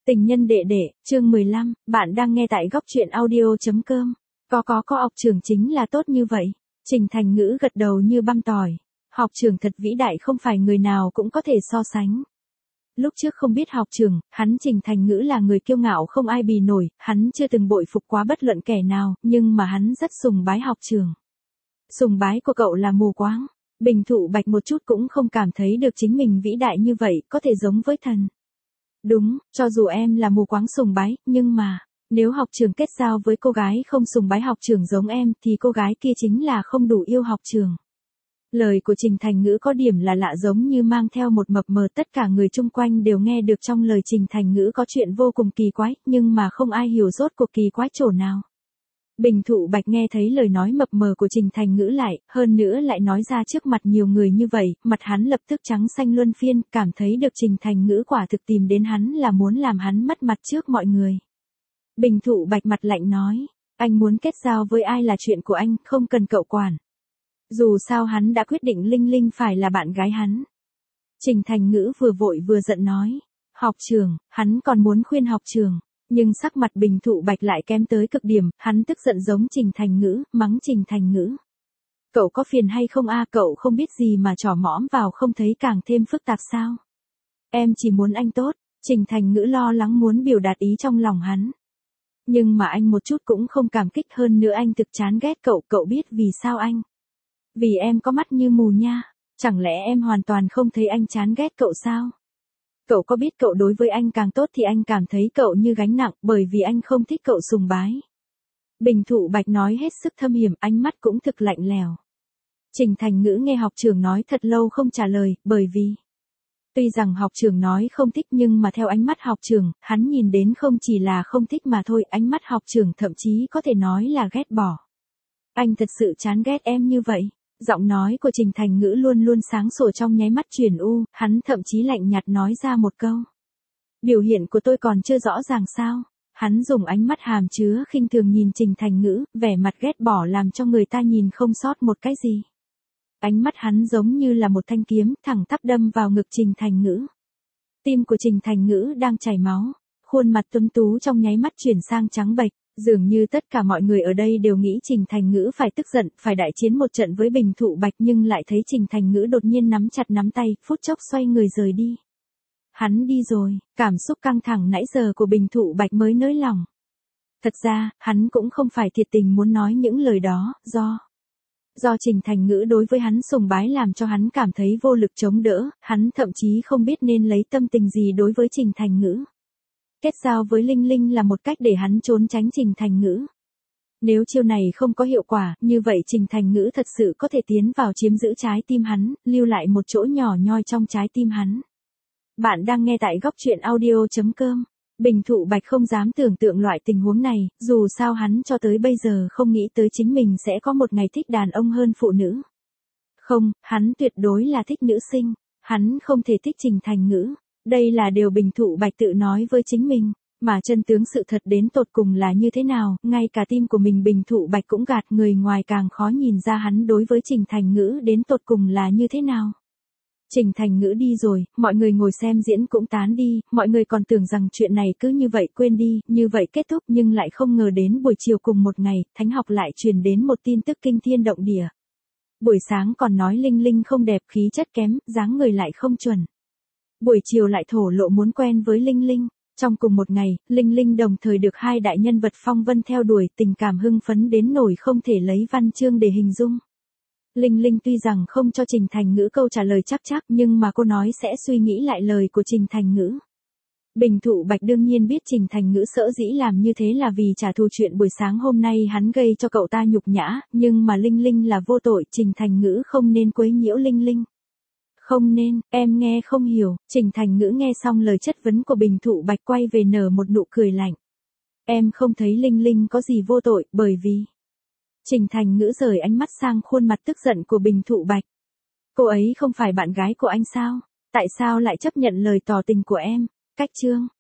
Tình nhân đệ đệ, chương 15, bạn đang nghe tại góc truyện audio.com. Có học trưởng chính là tốt như vậy. Trình Thành Ngữ gật đầu như băm tỏi. Học trưởng thật vĩ đại không phải người nào cũng có thể so sánh. Lúc trước không biết học trưởng, hắn Trình Thành Ngữ là người kiêu ngạo không ai bì nổi, hắn chưa từng bội phục quá bất luận kẻ nào, nhưng mà hắn rất sùng bái học trưởng. Sùng bái của cậu là mù quáng. Bình Thụ Bạch một chút cũng không cảm thấy được chính mình vĩ đại như vậy, có thể giống với thần. Đúng, cho dù em là mù quáng sùng bái, nhưng mà, nếu học trưởng kết giao với cô gái không sùng bái học trưởng giống em thì cô gái kia chính là không đủ yêu học trưởng. Lời của Trình Thành Ngữ có điểm là lạ giống như mang theo một mập mờ, tất cả người chung quanh đều nghe được trong lời Trình Thành Ngữ có chuyện vô cùng kỳ quái, nhưng mà không ai hiểu rốt cuộc kỳ quái chỗ nào. Bình Thụ Bạch nghe thấy lời nói mập mờ của Trình Thành Ngữ lại, hơn nữa lại nói ra trước mặt nhiều người như vậy, mặt hắn lập tức trắng xanh luân phiên, cảm thấy được Trình Thành Ngữ quả thực tìm đến hắn là muốn làm hắn mất mặt trước mọi người. Bình Thụ Bạch mặt lạnh nói, anh muốn kết giao với ai là chuyện của anh, không cần cậu quản. Dù sao hắn đã quyết định Linh Linh phải là bạn gái hắn. Trình Thành Ngữ vừa vội vừa giận nói, học trưởng, hắn còn muốn khuyên học trưởng. Nhưng sắc mặt Bình Thụ Bạch lại kém tới cực điểm, hắn tức giận giống Trình Thành Ngữ, mắng Trình Thành Ngữ. Cậu có phiền hay không a, cậu không biết gì mà trỏ mõm vào không thấy càng thêm phức tạp sao? Em chỉ muốn anh tốt, Trình Thành Ngữ lo lắng muốn biểu đạt ý trong lòng hắn. Nhưng mà anh một chút cũng không cảm kích, hơn nữa anh thực chán ghét cậu, cậu biết vì sao anh? Vì em có mắt như mù nha, chẳng lẽ em hoàn toàn không thấy anh chán ghét cậu sao? Cậu có biết cậu đối với anh càng tốt thì anh cảm thấy cậu như gánh nặng, bởi vì anh không thích cậu sùng bái. Bình Thụ Bạch nói hết sức thâm hiểm, ánh mắt cũng thực lạnh lẽo. Trình Thành Ngữ nghe học trưởng nói thật lâu không trả lời, bởi vì tuy rằng học trưởng nói không thích nhưng mà theo ánh mắt học trưởng, hắn nhìn đến không chỉ là không thích mà thôi, ánh mắt học trưởng thậm chí có thể nói là ghét bỏ. Anh thật sự chán ghét em như vậy. Giọng nói của Trình Thành Ngữ luôn luôn sáng sủa trong nháy mắt chuyển u, hắn thậm chí lạnh nhạt nói ra một câu. Biểu hiện của tôi còn chưa rõ ràng sao? Hắn dùng ánh mắt hàm chứa khinh thường nhìn Trình Thành Ngữ, vẻ mặt ghét bỏ làm cho người ta nhìn không sót một cái gì. Ánh mắt hắn giống như là một thanh kiếm, thẳng tắp đâm vào ngực Trình Thành Ngữ. Tim của Trình Thành Ngữ đang chảy máu, khuôn mặt tuấn tú trong nháy mắt chuyển sang trắng bệch. Dường như tất cả mọi người ở đây đều nghĩ Trình Thành Ngữ phải tức giận, phải đại chiến một trận với Bình Thụ Bạch, nhưng lại thấy Trình Thành Ngữ đột nhiên nắm chặt nắm tay, phút chốc xoay người rời đi. Hắn đi rồi, cảm xúc căng thẳng nãy giờ của Bình Thụ Bạch mới nới lỏng. Thật ra, hắn cũng không phải thiệt tình muốn nói những lời đó, do Trình Thành Ngữ đối với hắn sùng bái làm cho hắn cảm thấy vô lực chống đỡ, hắn thậm chí không biết nên lấy tâm tình gì đối với Trình Thành Ngữ. Kết giao với Linh Linh là một cách để hắn trốn tránh Trình Thành Ngữ. Nếu chiêu này không có hiệu quả, như vậy Trình Thành Ngữ thật sự có thể tiến vào chiếm giữ trái tim hắn, lưu lại một chỗ nhỏ nhoi trong trái tim hắn. Bạn đang nghe tại góc truyện audio.com. Bình Thụ Bạch không dám tưởng tượng loại tình huống này, dù sao hắn cho tới bây giờ không nghĩ tới chính mình sẽ có một ngày thích đàn ông hơn phụ nữ. Không, hắn tuyệt đối là thích nữ sinh, hắn không thể thích Trình Thành Ngữ. Đây là điều Bình Thụ Bạch tự nói với chính mình, mà chân tướng sự thật đến tột cùng là như thế nào, ngay cả tim của mình Bình Thụ Bạch cũng gạt, người ngoài càng khó nhìn ra hắn đối với Trình Thành Ngữ đến tột cùng là như thế nào. Trình Thành Ngữ đi rồi, mọi người ngồi xem diễn cũng tán đi, mọi người còn tưởng rằng chuyện này cứ như vậy quên đi, như vậy kết thúc, nhưng lại không ngờ đến buổi chiều cùng một ngày, Thánh Học lại truyền đến một tin tức kinh thiên động địa. Buổi sáng còn nói Linh Linh không đẹp, khí chất kém, dáng người lại không chuẩn. Buổi chiều lại thổ lộ muốn quen với Linh Linh. Trong cùng một ngày, Linh Linh đồng thời được hai đại nhân vật phong vân theo đuổi, tình cảm hưng phấn đến nỗi không thể lấy văn chương để hình dung. Linh Linh tuy rằng không cho Trình Thành Ngữ câu trả lời chắc nhưng mà cô nói sẽ suy nghĩ lại lời của Trình Thành Ngữ. Bình Thụ Bạch đương nhiên biết Trình Thành Ngữ sở dĩ làm như thế là vì trả thù chuyện buổi sáng hôm nay hắn gây cho cậu ta nhục nhã, nhưng mà Linh Linh là vô tội, Trình Thành Ngữ không nên quấy nhiễu Linh Linh. Không nên, em nghe không hiểu. Trình Thành Ngữ nghe xong lời chất vấn của Bình Thụ Bạch quay về nở một nụ cười lạnh. Em không thấy Linh Linh có gì vô tội, bởi vì... Trình Thành Ngữ rời ánh mắt sang khuôn mặt tức giận của Bình Thụ Bạch. Cô ấy không phải bạn gái của anh sao? Tại sao lại chấp nhận lời tỏ tình của em? Cách chương.